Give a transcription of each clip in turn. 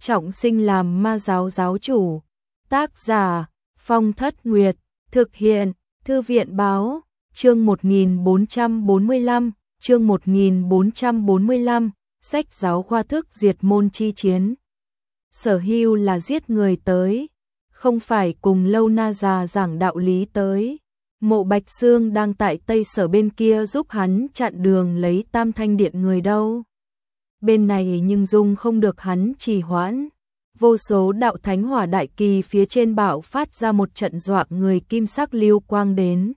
trọng sinh làm ma giáo giáo chủ. Tác giả Phong Thất Nguyệt, thực hiện Thư viện Báo, chương 1445, chương 1445, sách giáo khoa thức diệt môn chi chiến. Sở Hưu là giết người tới, không phải cùng Lâu Na già giảng đạo lý tới. Mộ Bạch Xương đang tại Tây Sở bên kia giúp hắn chặn đường lấy Tam Thanh Điện người đâu. Bên này nhưng dung không được hắn trì hoãn. Vô số đạo thánh hỏa đại kỳ phía trên bạo phát ra một trận dọa người kim sắc lưu quang đến.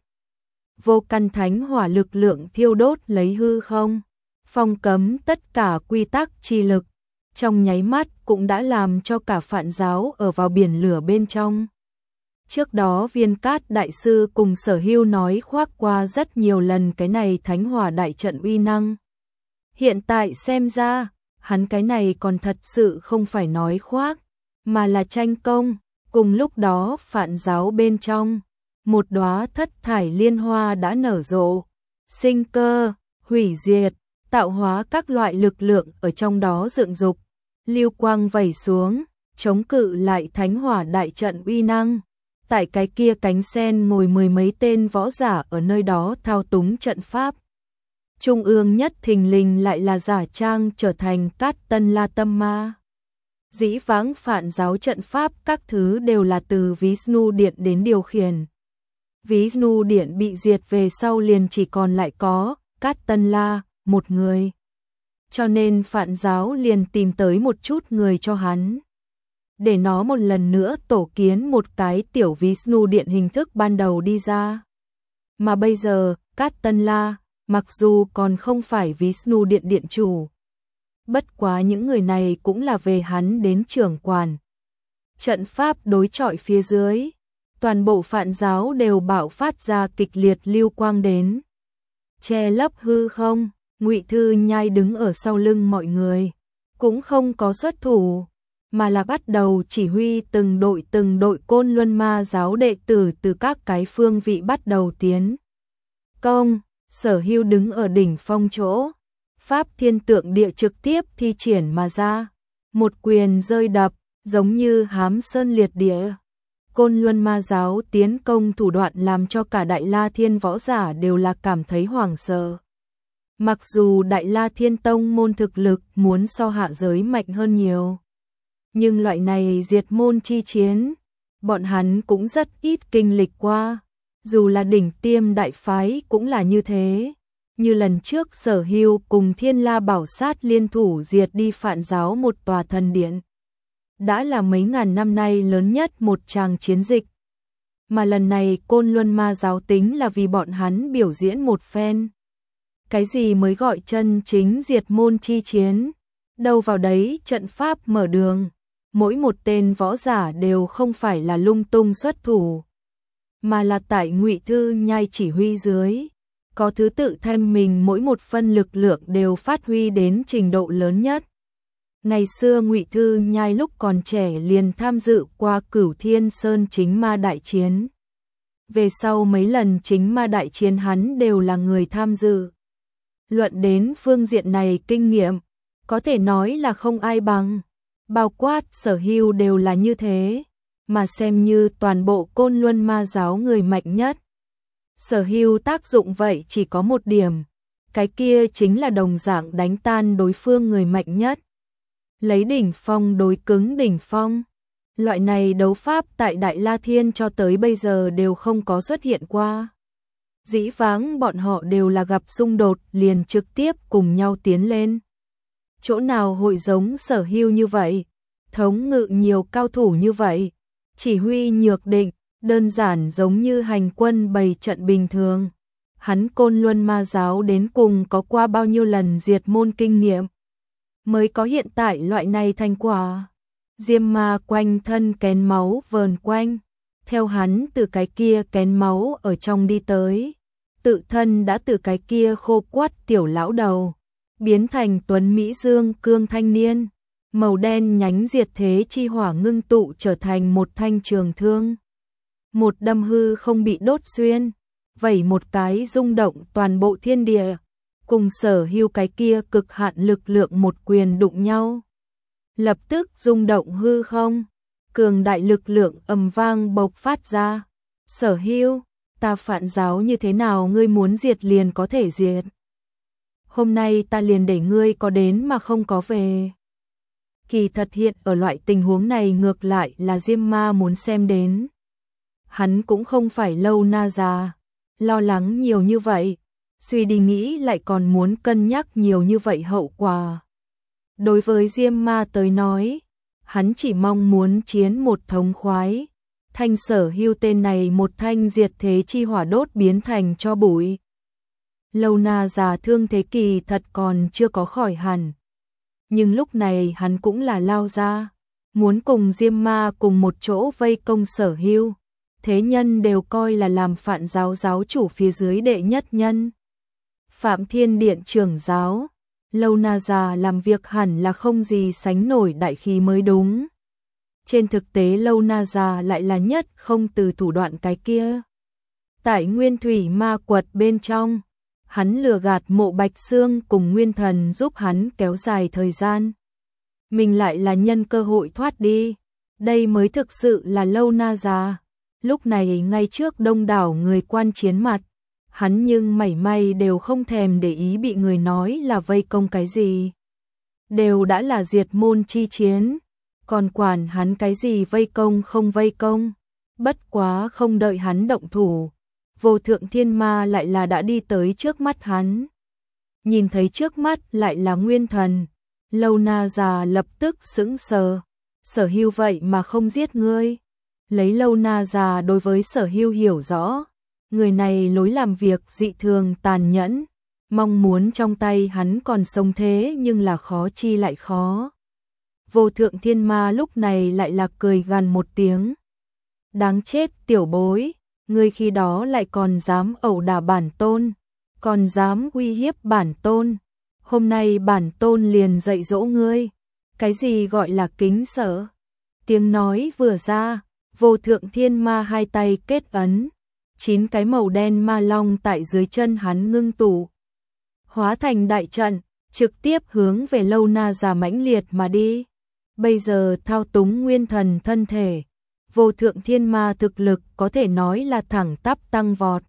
Vô căn thánh hỏa lực lượng thiêu đốt lấy hư không, phong cấm tất cả quy tắc chi lực, trong nháy mắt cũng đã làm cho cả Phạn giáo ở vào biển lửa bên trong. Trước đó Viên Cát đại sư cùng Sở Hưu nói khoác qua rất nhiều lần cái này thánh hỏa đại trận uy năng. Hiện tại xem ra, hắn cái này còn thật sự không phải nói khoác, mà là tranh công. Cùng lúc đó Phạn giáo bên trong, một đóa thất thải liên hoa đã nở rộ, sinh cơ, hủy diệt, tạo hóa các loại lực lượng ở trong đó dựng dục, lưu quang vẩy xuống, chống cự lại thánh hỏa đại trận uy năng. Tại cái kia cánh sen ngồi mười mấy tên võ giả ở nơi đó thao túng trận pháp. Trung ương nhất thình lình lại là giả trang trở thành Cát Tân La Tâm Ma. Dĩ vãng Phạn giáo trận pháp các thứ đều là từ Vishnu Điện đến điều khiển. Vishnu Điện bị diệt về sau liền chỉ còn lại có Cát Tân La, một người. Cho nên Phạn giáo liền tìm tới một chút người cho hắn, để nó một lần nữa tổ kiến một cái tiểu Vishnu Điện hình thức ban đầu đi ra. Mà bây giờ, Cát Tân La, mặc dù còn không phải Vishnu Điện điện chủ, bất quá những người này cũng là về hắn đến trưởng quản. Trận pháp đối chọi phía dưới, toàn bộ Phạn giáo đều bạo phát ra kịch liệt lưu quang đến. Che lấp hư không, Ngụy Thư Nhai đứng ở sau lưng mọi người, cũng không có xuất thủ, mà là bắt đầu chỉ huy từng đội Côn Luân Ma giáo đệ tử từ các cái phương vị bắt đầu tiến công. Sở Hưu đứng ở đỉnh phong chỗ, Pháp Thiên Tượng Địa trực tiếp thi triển mà ra, một quyền rơi đập, giống như hám sơn liệt địa. Côn Luân Ma giáo tiến công thủ đoạn làm cho cả Đại La Thiên võ giả đều là cảm thấy hoảng sợ. Mặc dù Đại La Thiên tông môn thực lực muốn so hạ giới mạnh hơn nhiều, nhưng loại này diệt môn chi chiến, bọn hắn cũng rất ít kinh lịch qua. Dù là đỉnh tiêm đại phái cũng là như thế. Như lần trước Sở Hưu cùng Thiên La Bảo Sát liên thủ diệt đi Phạn giáo một tòa thần điện, đã là mấy ngàn năm nay lớn nhất một tràng chiến dịch. Mà lần này Côn Luân Ma giáo tính là vì bọn hắn biểu diễn một phen. Cái gì mới gọi chân chính diệt môn chi chiến? Đâu vào đấy trận pháp mở đường, mỗi một tên võ giả đều không phải là lung tung xuất thủ, mà là tại Ngụy Thư Nhai chỉ huy dưới, có thứ tự thêm mình mỗi một phân lực lượng đều phát huy đến trình độ lớn nhất. Ngày xưa Ngụy Thư Nhai lúc còn trẻ liền tham dự qua Cửu Thiên Sơn chính ma đại chiến. Về sau mấy lần chính ma đại chiến hắn đều là người tham dự. Luận đến phương diện này kinh nghiệm, có thể nói là không ai bằng. Bao quát Sở Hưu đều là như thế, mà xem như toàn bộ Côn Luân Ma giáo người mạnh nhất. Sở Hưu tác dụng vậy chỉ có một điểm, cái kia chính là đồng dạng đánh tan đối phương người mạnh nhất. Lấy đỉnh phong đối cứng đỉnh phong. Loại này đấu pháp tại Đại La Thiên cho tới bây giờ đều không có xuất hiện qua. Dĩ vãng bọn họ đều là gặp xung đột liền trực tiếp cùng nhau tiến lên. Chỗ nào hội giống Sở Hưu như vậy, thống ngự nhiều cao thủ như vậy, chỉ huy nhược định, đơn giản giống như hành quân bày trận bình thường. Hắn Côn Luân Ma giáo đến cùng có qua bao nhiêu lần diệt môn kinh nghiệm, mới có hiện tại loại này thành quả. Diêm Ma quanh thân kén máu vờn quanh, theo hắn từ cái kia kén máu ở trong đi tới, tự thân đã từ cái kia khô quắt tiểu lão đầu, biến thành tuấn Mỹ Dương cương thanh niên. Màu đen nhánh diệt thế chi hỏa ngưng tụ trở thành một thanh trường thương. Một đâm hư không bị đốt xuyên, vẩy một cái rung động toàn bộ thiên địa, cùng Sở Hưu cái kia cực hạn lực lượng một quyền đụng nhau. lập tức rung động hư không, cường đại lực lượng ầm vang bộc phát ra. Sở Hưu, ta phản giáo như thế nào ngươi muốn diệt liền có thể diệt. Hôm nay ta liền để ngươi có đến mà không có về. Kỳ thật hiện ở loại tình huống này ngược lại là Diêm Ma muốn xem đến. Hắn cũng không phải Lâu Na già, lo lắng nhiều như vậy, suy đi nghĩ lại còn muốn cân nhắc nhiều như vậy hậu quả. Đối với Diêm Ma tới nói, hắn chỉ mong muốn chiến một thống khoái, thanh Sở Hưu tên này một thanh diệt thế chi hỏa đốt biến thành cho bụi. Lâu Na già thương thế kỳ thật còn chưa có khỏi hẳn, nhưng lúc này hắn cũng là lao ra, muốn cùng Diêm Ma cùng một chỗ vây công Sở Hưu. Thế nhân đều coi là làm Phạn giáo giáo chủ phía dưới đệ nhất nhân. Phạm Thiên Điện trưởng giáo, Lâu Na già làm việc hẳn là không gì sánh nổi đại khí mới đúng. Trên thực tế Lâu Na già lại là nhất không từ thủ đoạn cái kia. Tại Nguyên Thủy Ma Quật bên trong, hắn lừa gạt Mộ Bạch Xương cùng Nguyên Thần giúp hắn kéo dài thời gian. Mình lại là nhân cơ hội thoát đi, đây mới thực sự là Lâu Na già. Lúc này ngay trước đông đảo người quan chiến mặt, hắn nhưng mảy may đều không thèm để ý bị người nói là vây công cái gì. Đều đã là diệt môn chi chiến, còn quản hắn cái gì vây công không vây công. Bất quá không đợi hắn động thủ, Vô Thượng Thiên Ma lại là đã đi tới trước mắt hắn. Nhìn thấy trước mắt lại là Nguyên Thần, Lâu Na già lập tức sững sờ. Sở Hưu vậy mà không giết ngươi. Lấy Lâu Na già đối với Sở Hưu hiểu rõ, người này lối làm việc dị thường tàn nhẫn, mong muốn trong tay hắn còn sống thế nhưng là khó chi lại khó. Vô Thượng Thiên Ma lúc này lại là cười gằn một tiếng. Đáng chết tiểu bối, ngươi khi đó lại còn dám ẩu đả bản tôn, còn dám uy hiếp bản tôn. Hôm nay bản tôn liền dạy dỗ ngươi, cái gì gọi là kính sợ. Tiếng nói vừa ra, Vô Thượng Thiên Ma hai tay kết ấn, 9 cái màu đen ma long tại dưới chân hắn ngưng tụ, hóa thành đại trận, trực tiếp hướng về Lâu Na già mãnh liệt mà đi. Bây giờ thao túng Nguyên Thần thân thể, Vô Thượng Thiên Ma thực lực có thể nói là thẳng tắp tăng vọt.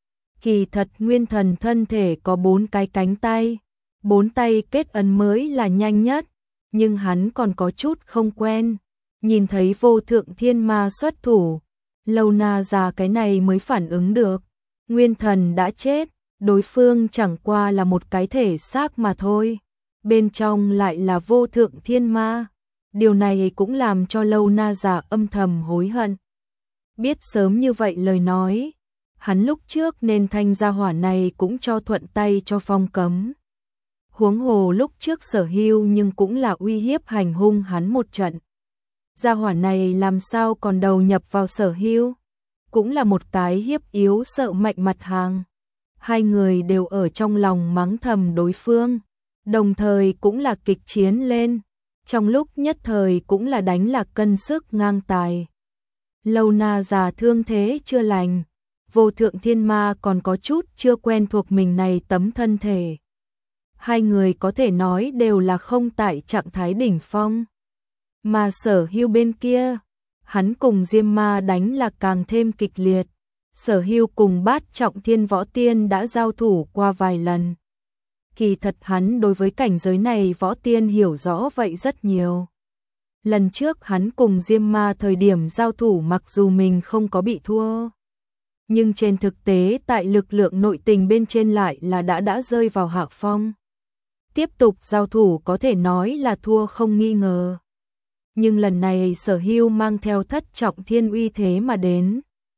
Kỳ thật Nguyên Thần thân thể có 4 cái cánh tay, 4 tay kết ấn mới là nhanh nhất, nhưng hắn còn có chút không quen. Nhìn thấy Vô Thượng Thiên Ma xuất thủ, Lâu Na già cái này mới phản ứng được. Nguyên Thần đã chết, đối phương chẳng qua là một cái thể xác mà thôi. Bên trong lại là Vô Thượng Thiên Ma. Điều này cũng làm cho Lâu Na già âm thầm hối hận. Biết sớm như vậy lời nói, hắn lúc trước nên thanh gia hỏa này cũng cho thuận tay cho phong cấm. Huống hồ lúc trước Sở Hưu nhưng cũng là uy hiếp hành hung hắn một trận. Gia hỏa này làm sao còn đầu nhập vào Sở Hưu, cũng là một cái hiếp yếu sợ mạnh mặt hàng. Hai người đều ở trong lòng mắng thầm đối phương, đồng thời cũng là kịch chiến lên, trong lúc nhất thời cũng là đánh lạc cân sức ngang tài. Lâu Na già thương thế chưa lành, Vô Thượng Thiên Ma còn có chút chưa quen thuộc mình này tấm thân thể. Hai người có thể nói đều là không tại trạng thái đỉnh phong. Mà Sở Hưu bên kia, hắn cùng Diêm Ma đánh là càng thêm kịch liệt. Sở Hưu cùng Bát Trọng Thiên Võ Tiên đã giao thủ qua vài lần. Kỳ thật hắn đối với cảnh giới này Võ Tiên hiểu rõ vậy rất nhiều. Lần trước hắn cùng Diêm Ma thời điểm giao thủ mặc dù mình không có bị thua, nhưng trên thực tế tại lực lượng nội tình bên trên lại là đã rơi vào hạ phong. Tiếp tục giao thủ có thể nói là thua không nghi ngờ. Nhưng lần này Sở Hưu mang theo Thất Trọng Thiên uy thế mà đến.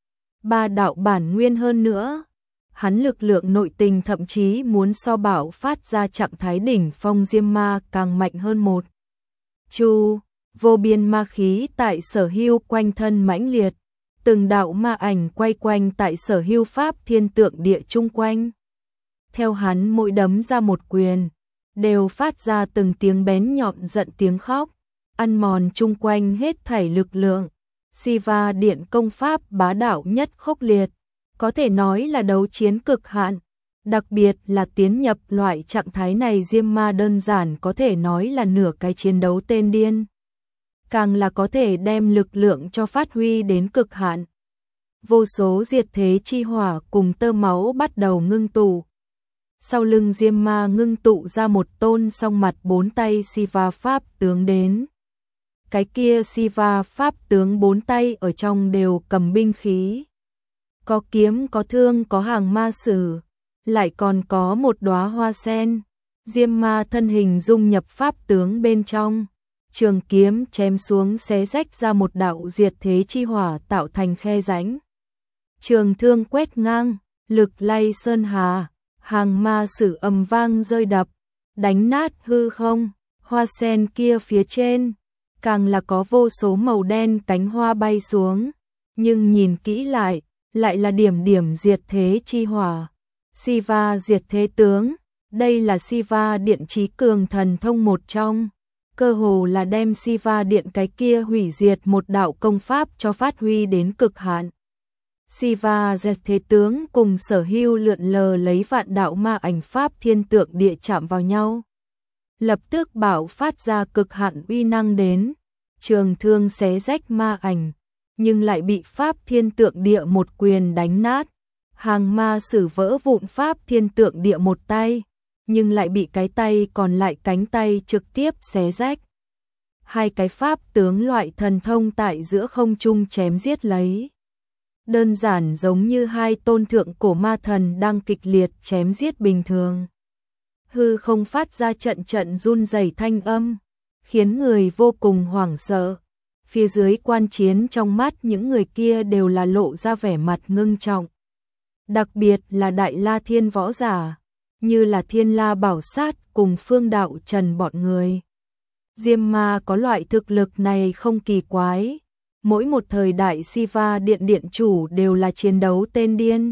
Ba đạo bản nguyên hơn nữa, hắn lực lượng nội tình thậm chí muốn so bạo phát ra trạng thái đỉnh phong Diêm Ma càng mạnh hơn một. Chu, vô biên ma khí tại Sở Hưu quanh thân mãnh liệt, từng đạo ma ảnh quay quanh tại Sở Hưu pháp thiên tượng địa chung quanh. Theo hắn mỗi đấm ra một quyền, đều phát ra từng tiếng bén nhọn giận tiếng khóc, ăn mòn chung quanh hết thảy lực lượng. Siva Điện công pháp bá đạo nhất khốc liệt, có thể nói là đấu chiến cực hạn. Đặc biệt là tiến nhập loại trạng thái này, Diêm Ma đơn giản có thể nói là nửa cái chiến đấu tên điên. Càng là có thể đem lực lượng cho phát huy đến cực hạn. Vô số diệt thế chi hỏa cùng tơ máu bắt đầu ngưng tụ. Sau lưng Diêm Ma ngưng tụ ra một tôn song mặt 4 tay Siva pháp tướng đến. Cái kia Siva pháp tướng 4 tay ở trong đều cầm binh khí. Có kiếm, có thương, có hàng ma sử, lại còn có một đóa hoa sen. Diêm Ma thân hình dung nhập pháp tướng bên trong. Trường kiếm chém xuống xé rách ra một đạo diệt thế chi hỏa tạo thành khe rãnh. Trường thương quét ngang, lực lay sơn hà, hàng ma sử ầm vang rơi đập, đánh nát hư không. Hoa sen kia phía trên, càng là có vô số màu đen cánh hoa bay xuống, nhưng nhìn kỹ lại là điểm điểm diệt thế chi hỏa. Siva diệt thế tướng, đây là Siva điện trí cường thần thông một trong. Cơ hồ là đem Siva điện cái kia hủy diệt một đạo công pháp cho phát huy đến cực hạn. Siva diệt thế tướng cùng Sở Hưu lượn lờ lấy vạn đạo ma ảnh pháp thiên tượng địa chạm vào nhau. Lập tức bạo phát ra cực hạn uy năng đến, trường thương xé rách ma ảnh, nhưng lại bị pháp thiên tượng địa một quyền đánh nát. Hàng ma sử vỡ vụn pháp thiên tượng địa một tay, nhưng lại bị cái tay còn lại cánh tay trực tiếp xé rách. Hai cái pháp tướng loại thần thông tại giữa không trung chém giết lấy. Đơn giản giống như hai tôn thượng cổ ma thần đang kịch liệt chém giết bình thường. Hư không phát ra trận trận run rẩy thanh âm, khiến người vô cùng hoảng sợ. Phía dưới quan chiến trong mắt những người kia đều là lộ ra vẻ mặt ngưng trọng. Đặc biệt là Đại La Thiên võ giả, như là Thiên La Bảo Sát cùng Phương Đạo Trần bọn người. Diêm Ma có loại thực lực này không kỳ quái, mỗi một thời đại Siva điện điện chủ đều là chiến đấu tên điên.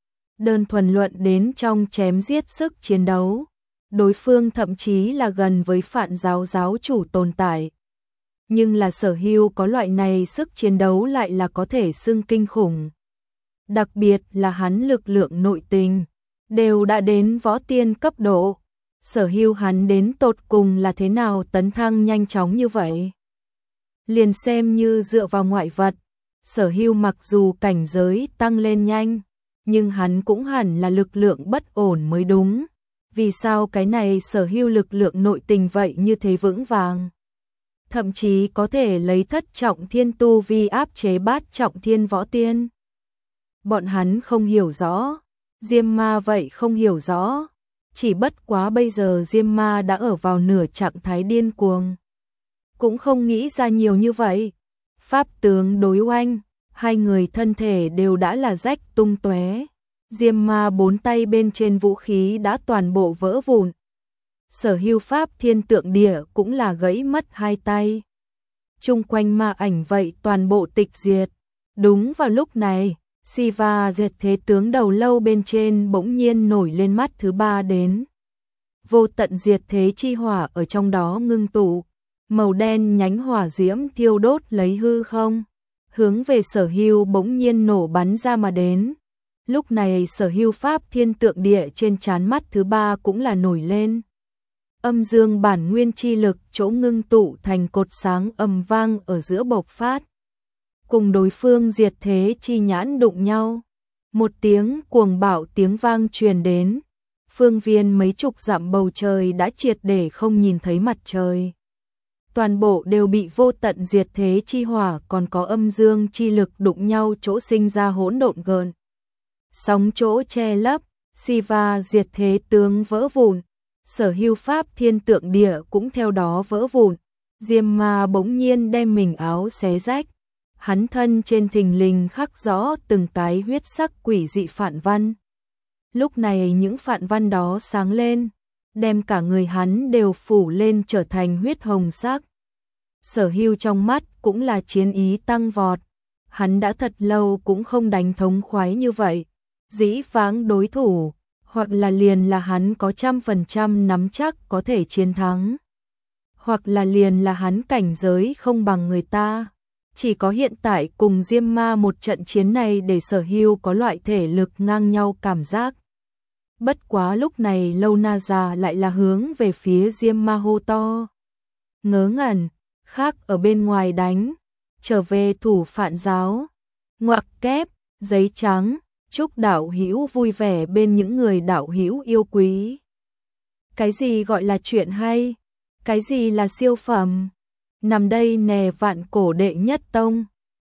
Đơn thuần luận đến trong chém giết sức chiến đấu, đối phương thậm chí là gần với Phạn giáo giáo chủ tồn tại. Nhưng là Sở Hưu có loại này sức chiến đấu lại là có thể xưng kinh khủng. Đặc biệt là hắn lực lượng nội tình, đều đã đến võ tiên cấp độ. Sở Hưu hắn đến tột cùng là thế nào tấn thăng nhanh chóng như vậy? Liền xem như dựa vào ngoại vật, Sở Hưu mặc dù cảnh giới tăng lên nhanh, nhưng hắn cũng hẳn là lực lượng bất ổn mới đúng. Vì sao cái này Sở Hưu lực lượng nội tình vậy như thế vững vàng? Thậm chí có thể lấy thất trọng thiên tu vi áp chế bát trọng thiên võ tiên. Bọn hắn không hiểu rõ, Diêm Ma vậy không hiểu rõ. Chỉ bất quá bây giờ Diêm Ma đã ở vào nửa trạng thái điên cuồng. Cũng không nghĩ ra nhiều như vậy. Pháp tướng đối oanh, hai người thân thể đều đã là rách tung tóe. Diêm Ma 4 tay bên trên vũ khí đã toàn bộ vỡ vụn. Sở Hưu pháp thiên tượng địa cũng là gãy mất 2 tay. Chung quanh ma ảnh vậy toàn bộ tịch diệt. Đúng vào lúc này, Siva diệt thế tướng đầu lâu bên trên bỗng nhiên nổi lên mắt thứ 3 đến. Vô tận diệt thế chi hỏa ở trong đó ngưng tụ, màu đen nhánh hỏa diễm thiêu đốt lấy hư không, hướng về Sở Hưu bỗng nhiên nổ bắn ra mà đến. Lúc này Sở Hưu pháp thiên tượng địa trên trán mắt thứ 3 cũng là nổi lên. Âm dương bản nguyên chi lực chỗ ngưng tụ thành cột sáng ầm vang ở giữa bộc phát. Cùng đối phương diệt thế chi nhãn đụng nhau. Một tiếng cuồng bạo tiếng vang truyền đến. Phương viên mấy chục dặm bầu trời đã triệt để không nhìn thấy mặt trời. Toàn bộ đều bị vô tận diệt thế chi hỏa còn có âm dương chi lực đụng nhau chỗ sinh ra hỗn độn gợn. Sóng chỗ che lấp, Siva diệt thế tướng vỡ vụn. Sở Hưu pháp thiên tượng địa cũng theo đó vỡ vụn. Diêm Ma bỗng nhiên đem mình áo xé rách. Hắn thân trên thình lình khắc rõ từng cái huyết sắc quỷ dị phản văn. Lúc này những phản văn đó sáng lên, đem cả người hắn đều phủ lên trở thành huyết hồng sắc. Sở Hưu trong mắt cũng là chiến ý tăng vọt. Hắn đã thật lâu cũng không đánh thống khoái như vậy. Dĩ vãng đối thủ, hoặc là liền là hắn có 100% nắm chắc có thể chiến thắng, hoặc là liền là hắn cảnh giới không bằng người ta. Chỉ có hiện tại cùng Diêm Ma một trận chiến này để Sở Hưu có loại thể lực ngang nhau cảm giác. Bất quá lúc này Lâu Na già lại là hướng về phía Diêm Ma hô to. Ngớ ngẩn, khác ở bên ngoài đánh, trở về thủ phạn giáo. Ngoặc kép, giấy trắng, chúc đạo hữu vui vẻ bên những người đạo hữu yêu quý. Cái gì gọi là chuyện hay? Cái gì là siêu phẩm? Nằm đây nè vạn cổ đệ nhất tông.